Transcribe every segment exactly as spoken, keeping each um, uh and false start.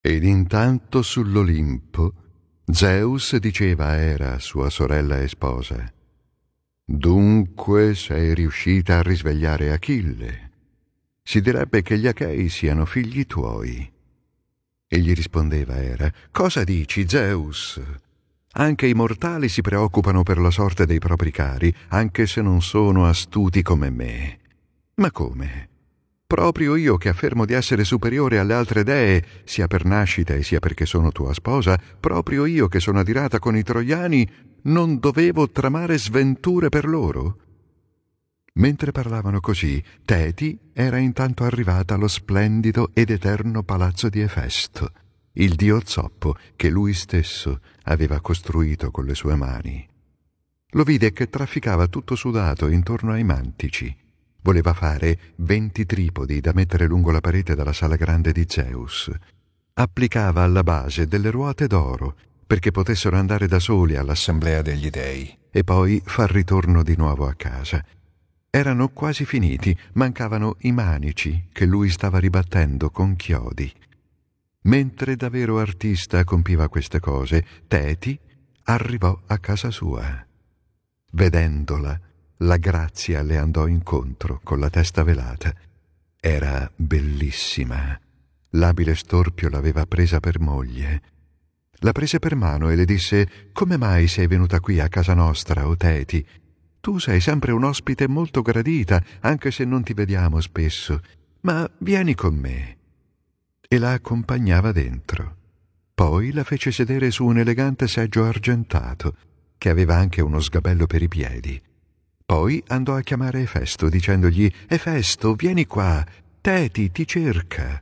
Ed intanto sull'Olimpo Zeus diceva a Era, sua sorella e sposa: «Dunque sei riuscita a risvegliare Achille. Si direbbe che gli Achei siano figli tuoi». E gli rispondeva Era: «Cosa dici, Zeus? Anche i mortali si preoccupano per la sorte dei propri cari, anche se non sono astuti come me». «Ma come? Proprio io che affermo di essere superiore alle altre dee, sia per nascita e sia perché sono tua sposa, proprio io che sono adirata con i troiani, non dovevo tramare sventure per loro?» Mentre parlavano così, Teti era intanto arrivata allo splendido ed eterno palazzo di Efesto, il dio zoppo che lui stesso aveva costruito con le sue mani. Lo vide che trafficava tutto sudato intorno ai mantici. Voleva fare venti tripodi da mettere lungo la parete della sala grande di Zeus. Applicava alla base delle ruote d'oro perché potessero andare da soli all'assemblea degli dei e poi far ritorno di nuovo a casa. Erano quasi finiti, mancavano i manici che lui stava ribattendo con chiodi. Mentre da vero artista compiva queste cose, Teti arrivò a casa sua. Vedendola, la Grazia le andò incontro con la testa velata. Era bellissima. L'abile Storpio l'aveva presa per moglie. La prese per mano e le disse: «Come mai sei venuta qui a casa nostra, o Teti? Tu sei sempre un ospite molto gradita, anche se non ti vediamo spesso. Ma vieni con me». E la accompagnava dentro. Poi la fece sedere su un elegante seggio argentato, che aveva anche uno sgabello per i piedi. Poi andò a chiamare Efesto, dicendogli: «Efesto, vieni qua, Teti ti cerca».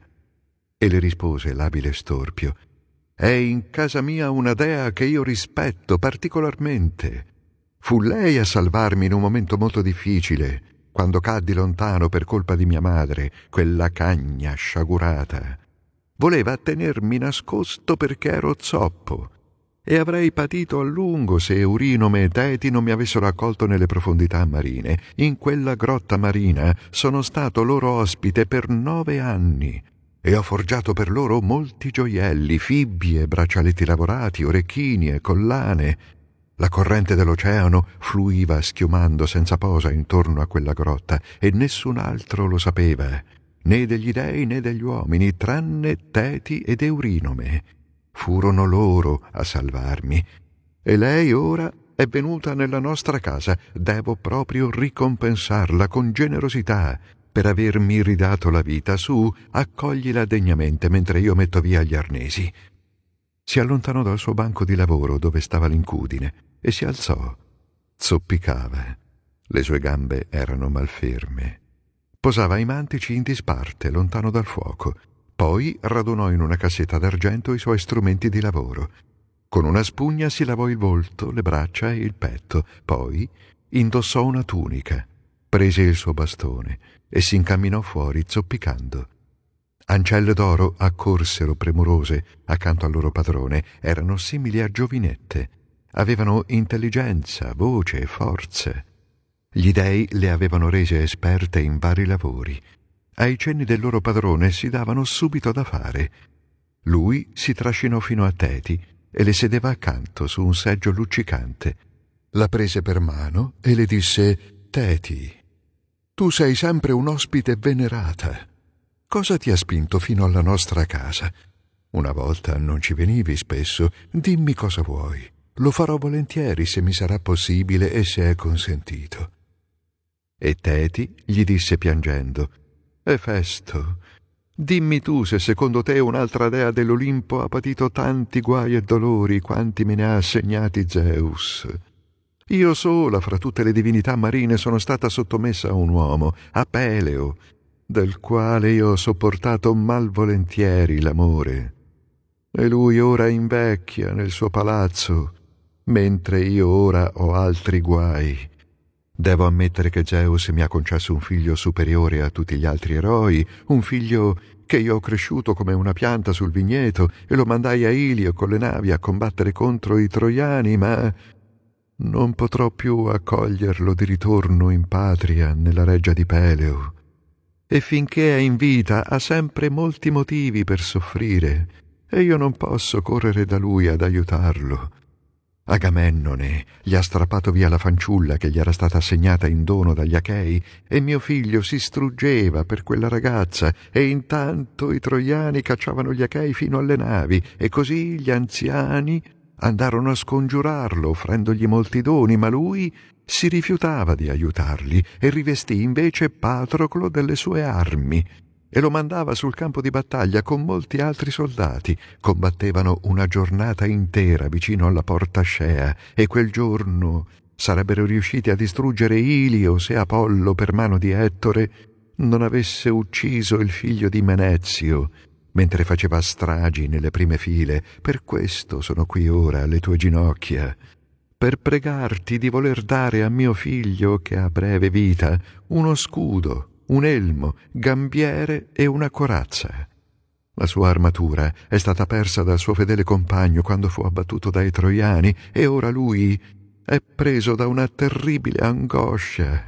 E le rispose l'abile Storpio: «È in casa mia una dea che io rispetto particolarmente. Fu lei a salvarmi in un momento molto difficile, quando caddi lontano per colpa di mia madre, quella cagna sciagurata. Voleva tenermi nascosto perché ero zoppo, e avrei patito a lungo se Eurinome e Teti non mi avessero accolto nelle profondità marine. In quella grotta marina sono stato loro ospite per nove anni e ho forgiato per loro molti gioielli, fibbie, braccialetti lavorati, orecchini e collane. La corrente dell'oceano fluiva schiumando senza posa intorno a quella grotta e nessun altro lo sapeva, né degli dei né degli uomini, tranne Teti ed Eurinome. Furono loro a salvarmi. E lei ora è venuta nella nostra casa. Devo proprio ricompensarla con generosità per avermi ridato la vita. Su, accoglila degnamente mentre io metto via gli arnesi». Si allontanò dal suo banco di lavoro dove stava l'incudine e si alzò. Zoppicava. Le sue gambe erano malferme. Posava i mantici in disparte, lontano dal fuoco. Poi radunò in una cassetta d'argento i suoi strumenti di lavoro. Con una spugna si lavò il volto, le braccia e il petto. Poi indossò una tunica, prese il suo bastone e si incamminò fuori zoppicando. Ancelle d'oro accorsero premurose accanto al loro padrone. Erano simili a giovinette. Avevano intelligenza, voce e forze. Gli dei le avevano rese esperte in vari lavori. Ai cenni del loro padrone si davano subito da fare. Lui si trascinò fino a Teti e le sedeva accanto su un seggio luccicante. La prese per mano e le disse: «Teti, tu sei sempre un ospite venerata. Cosa ti ha spinto fino alla nostra casa? Una volta non ci venivi spesso. Dimmi cosa vuoi. Lo farò volentieri se mi sarà possibile e se è consentito». E Teti gli disse piangendo: «Efesto, dimmi tu se secondo te un'altra dea dell'Olimpo ha patito tanti guai e dolori quanti me ne ha assegnati Zeus. Io sola fra tutte le divinità marine sono stata sottomessa a un uomo, a Peleo, del quale io ho sopportato malvolentieri l'amore. E lui ora invecchia nel suo palazzo, mentre io ora ho altri guai. Devo ammettere che Zeus mi ha concesso un figlio superiore a tutti gli altri eroi, un figlio che io ho cresciuto come una pianta sul vigneto e lo mandai a Ilio con le navi a combattere contro i troiani, ma non potrò più accoglierlo di ritorno in patria nella reggia di Peleo. E finché è in vita ha sempre molti motivi per soffrire. e io non posso correre da lui ad aiutarlo. Agamennone gli ha strappato via la fanciulla che gli era stata assegnata in dono dagli Achei e mio figlio si struggeva per quella ragazza e intanto i troiani cacciavano gli Achei fino alle navi e così gli anziani andarono a scongiurarlo offrendogli molti doni, ma lui si rifiutava di aiutarli e rivestì invece Patroclo delle sue armi e lo mandava sul campo di battaglia con molti altri soldati. Combattevano una giornata intera vicino alla porta Scea e quel giorno sarebbero riusciti a distruggere Ilio se Apollo per mano di Ettore non avesse ucciso il figlio di Menezio mentre faceva stragi nelle prime file. Per questo sono qui ora alle tue ginocchia, per pregarti di voler dare a mio figlio, che ha breve vita, uno scudo, un elmo, gambiere e una corazza. La sua armatura è stata persa dal suo fedele compagno quando fu abbattuto dai troiani e ora lui è preso da una terribile angoscia.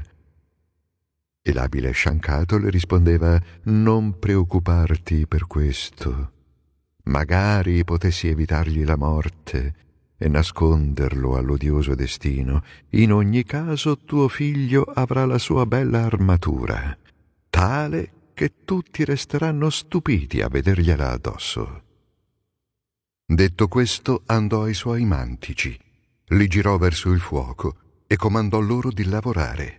E l'abile sciancato le rispondeva: non preoccuparti per questo. Magari potessi evitargli la morte e nasconderlo all'odioso destino. In ogni caso tuo figlio avrà la sua bella armatura, tale che tutti resteranno stupiti a vedergliela addosso. Detto questo, andò ai suoi mantici, li girò verso il fuoco e comandò loro di lavorare.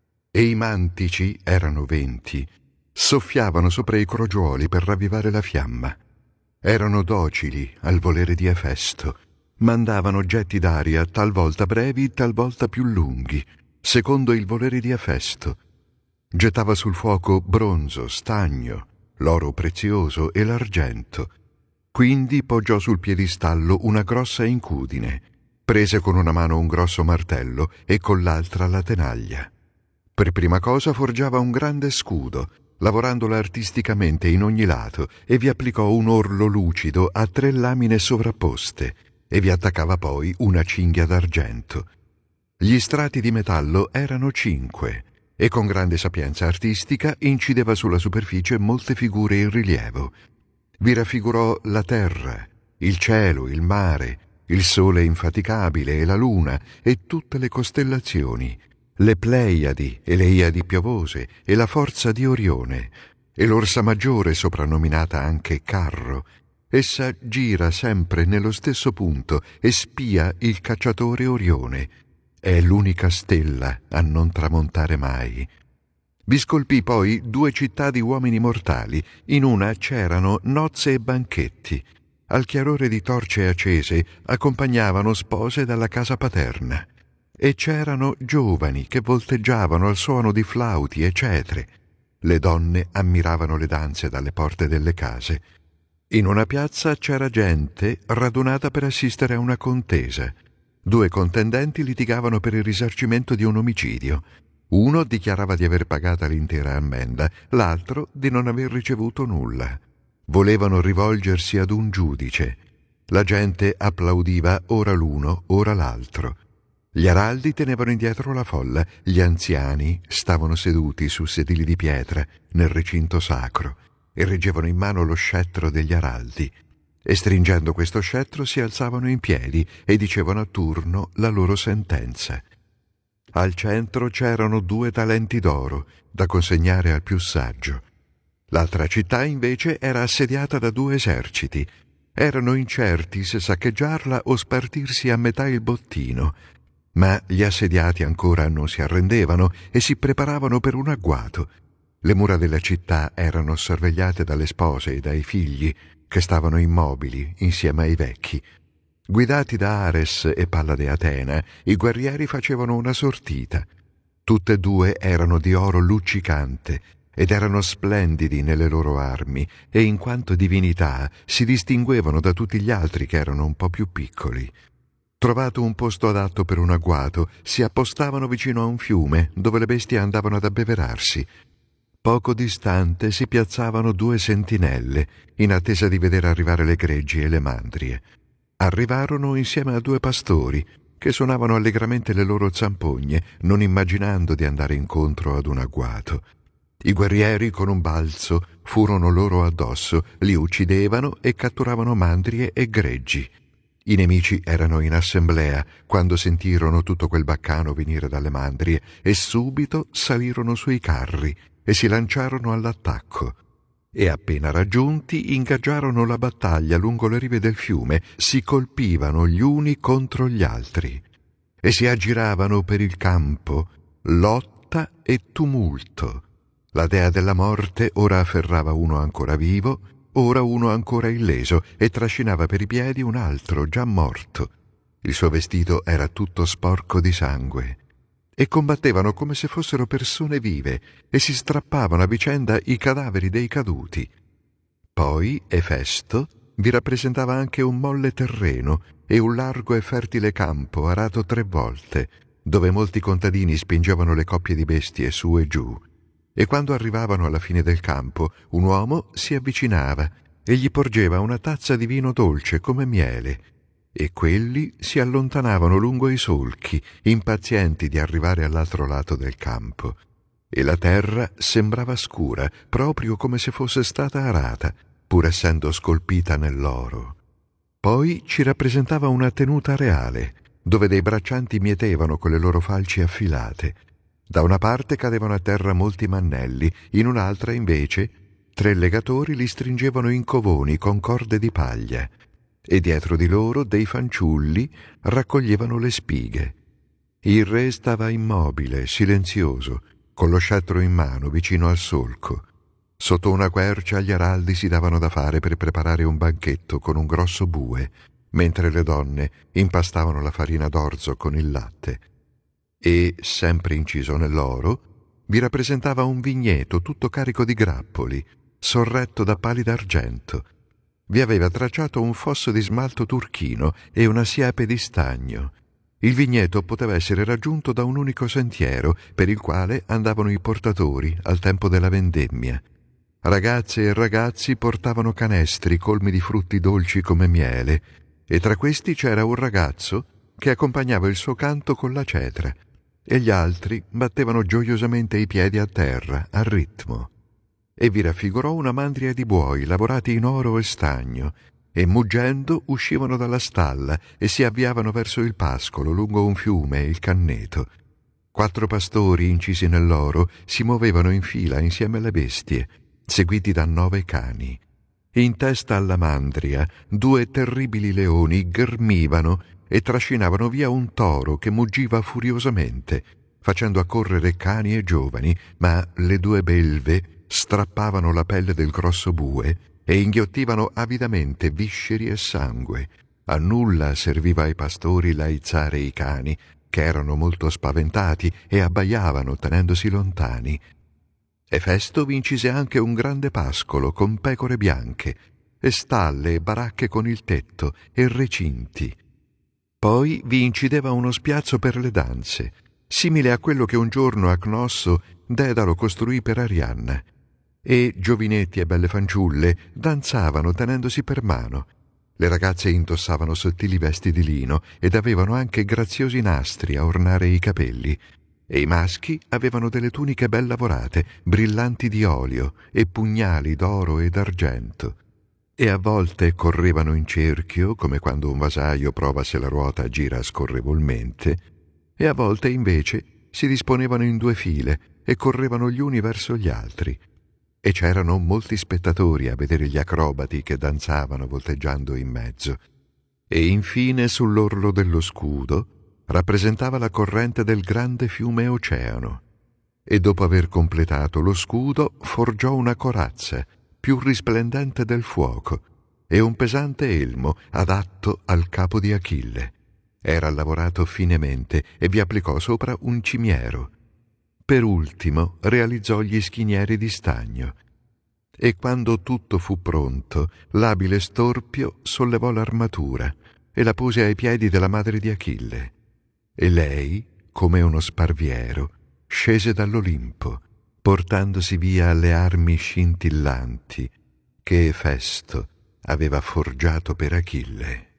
E i mantici, erano venti, soffiavano sopra i crogiuoli per ravvivare la fiamma. Erano docili al volere di Efesto, mandavano getti d'aria talvolta brevi, talvolta più lunghi, secondo il volere di Efesto. Gettava sul fuoco bronzo, stagno, l'oro prezioso e l'argento. Quindi poggiò sul piedistallo una grossa incudine, prese con una mano un grosso martello e con l'altra la tenaglia. Per prima cosa forgiava un grande scudo, lavorandolo artisticamente in ogni lato, e vi applicò un orlo lucido a tre lamine sovrapposte, e vi attaccava poi una cinghia d'argento. Gli strati di metallo erano cinque, e con grande sapienza artistica incideva sulla superficie molte figure in rilievo. Vi raffigurò la terra, il cielo, il mare, il sole infaticabile e la luna e tutte le costellazioni, le Pleiadi e le Iadi piovose e la forza di Orione e l'Orsa Maggiore, soprannominata anche Carro. Essa gira sempre nello stesso punto e spia il cacciatore Orione. È l'unica stella a non tramontare mai. Vi scolpì poi due città di uomini mortali. In una c'erano nozze e banchetti. Al chiarore di torce accese accompagnavano spose dalla casa paterna. E c'erano giovani che volteggiavano al suono di flauti e cetre. Le donne ammiravano le danze dalle porte delle case. In una piazza c'era gente radunata per assistere a una contesa. Due contendenti litigavano per il risarcimento di un omicidio. Uno dichiarava di aver pagata l'intera ammenda, l'altro di non aver ricevuto nulla. Volevano rivolgersi ad un giudice. La gente applaudiva ora l'uno, ora l'altro. Gli araldi tenevano indietro la folla, gli anziani stavano seduti su sedili di pietra nel recinto sacro e reggevano in mano lo scettro degli araldi, e stringendo questo scettro si alzavano in piedi e dicevano a turno la loro sentenza. Al centro c'erano due talenti d'oro da consegnare al più saggio. L'altra città invece era assediata da due eserciti. Erano incerti se saccheggiarla o spartirsi a metà il bottino. Ma gli assediati ancora non si arrendevano e si preparavano per un agguato. Le mura della città erano sorvegliate dalle spose e dai figli, che stavano immobili insieme ai vecchi. Guidati da Ares e Pallade Atena, i guerrieri facevano una sortita. Tutte e due erano di oro luccicante ed erano splendidi nelle loro armi e in quanto divinità si distinguevano da tutti gli altri che erano un po' più piccoli. Trovato un posto adatto per un agguato, si appostavano vicino a un fiume dove le bestie andavano ad abbeverarsi. Poco distante si piazzavano due sentinelle, in attesa di vedere arrivare le greggi e le mandrie. Arrivarono insieme a due pastori, che suonavano allegramente le loro zampogne, non immaginando di andare incontro ad un agguato. I guerrieri con un balzo furono loro addosso, li uccidevano e catturavano mandrie e greggi. I nemici erano in assemblea quando sentirono tutto quel baccano venire dalle mandrie e subito salirono sui carri e si lanciarono all'attacco. E appena raggiunti ingaggiarono la battaglia lungo le rive del fiume, si colpivano gli uni contro gli altri e si aggiravano per il campo, lotta e tumulto. La dea della morte ora afferrava uno ancora vivo, ora uno ancora illeso, e trascinava per i piedi un altro già morto. Il suo vestito era tutto sporco di sangue. E combattevano come se fossero persone vive e si strappavano a vicenda i cadaveri dei caduti. Poi Efesto vi rappresentava anche un molle terreno e un largo e fertile campo arato tre volte, dove molti contadini spingevano le coppie di bestie su e giù. E quando arrivavano alla fine del campo, un uomo si avvicinava e gli porgeva una tazza di vino dolce come miele, e quelli si allontanavano lungo i solchi, impazienti di arrivare all'altro lato del campo. E la terra sembrava scura, proprio come se fosse stata arata, pur essendo scolpita nell'oro. Poi ci rappresentava una tenuta reale, dove dei braccianti mietevano con le loro falci affilate. Da una parte cadevano a terra molti mannelli, in un'altra, invece, tre legatori li stringevano in covoni con corde di paglia, e dietro di loro dei fanciulli raccoglievano le spighe. Il re stava immobile, silenzioso, con lo scettro in mano, vicino al solco. Sotto una quercia gli araldi si davano da fare per preparare un banchetto con un grosso bue, mentre le donne impastavano la farina d'orzo con il latte. E, sempre inciso nell'oro, vi rappresentava un vigneto tutto carico di grappoli, sorretto da pali d'argento. Vi aveva tracciato un fosso di smalto turchino e una siepe di stagno. Il vigneto poteva essere raggiunto da un unico sentiero, per il quale andavano i portatori al tempo della vendemmia. Ragazze e ragazzi portavano canestri colmi di frutti dolci come miele, e tra questi c'era un ragazzo che accompagnava il suo canto con la cetra, e gli altri battevano gioiosamente i piedi a terra, al ritmo. E vi raffigurò una mandria di buoi lavorati in oro e stagno, e muggendo uscivano dalla stalla e si avviavano verso il pascolo lungo un fiume, il Canneto. Quattro pastori incisi nell'oro si muovevano in fila insieme alle bestie, seguiti da nove cani. In testa alla mandria due terribili leoni ghermivano e trascinavano via un toro che muggiva furiosamente, facendo accorrere cani e giovani, ma le due belve strappavano la pelle del grosso bue e inghiottivano avidamente visceri e sangue. A nulla serviva ai pastori laizzare i cani, che erano molto spaventati e abbaiavano tenendosi lontani. Efesto vi incise anche un grande pascolo con pecore bianche, e stalle e baracche con il tetto, e recinti. Poi vi incideva uno spiazzo per le danze, simile a quello che un giorno a Cnosso Dedalo costruì per Arianna, e giovinetti e belle fanciulle danzavano tenendosi per mano. Le ragazze indossavano sottili vesti di lino ed avevano anche graziosi nastri a ornare i capelli, e i maschi avevano delle tuniche ben lavorate, brillanti di olio, e pugnali d'oro e d'argento. E a volte correvano in cerchio, come quando un vasaio prova se la ruota gira scorrevolmente, e a volte invece si disponevano in due file e correvano gli uni verso gli altri. E c'erano molti spettatori a vedere gli acrobati che danzavano volteggiando in mezzo. E infine sull'orlo dello scudo rappresentava la corrente del grande fiume Oceano. E dopo aver completato lo scudo forgiò una corazza, più risplendente del fuoco, e un pesante elmo adatto al capo di Achille. Era lavorato finemente e vi applicò sopra un cimiero. Per ultimo realizzò gli schinieri di stagno. E quando tutto fu pronto, l'abile Storpio sollevò l'armatura e la pose ai piedi della madre di Achille. E lei, come uno sparviero, scese dall'Olimpo, portandosi via le armi scintillanti che Efesto aveva forgiato per Achille.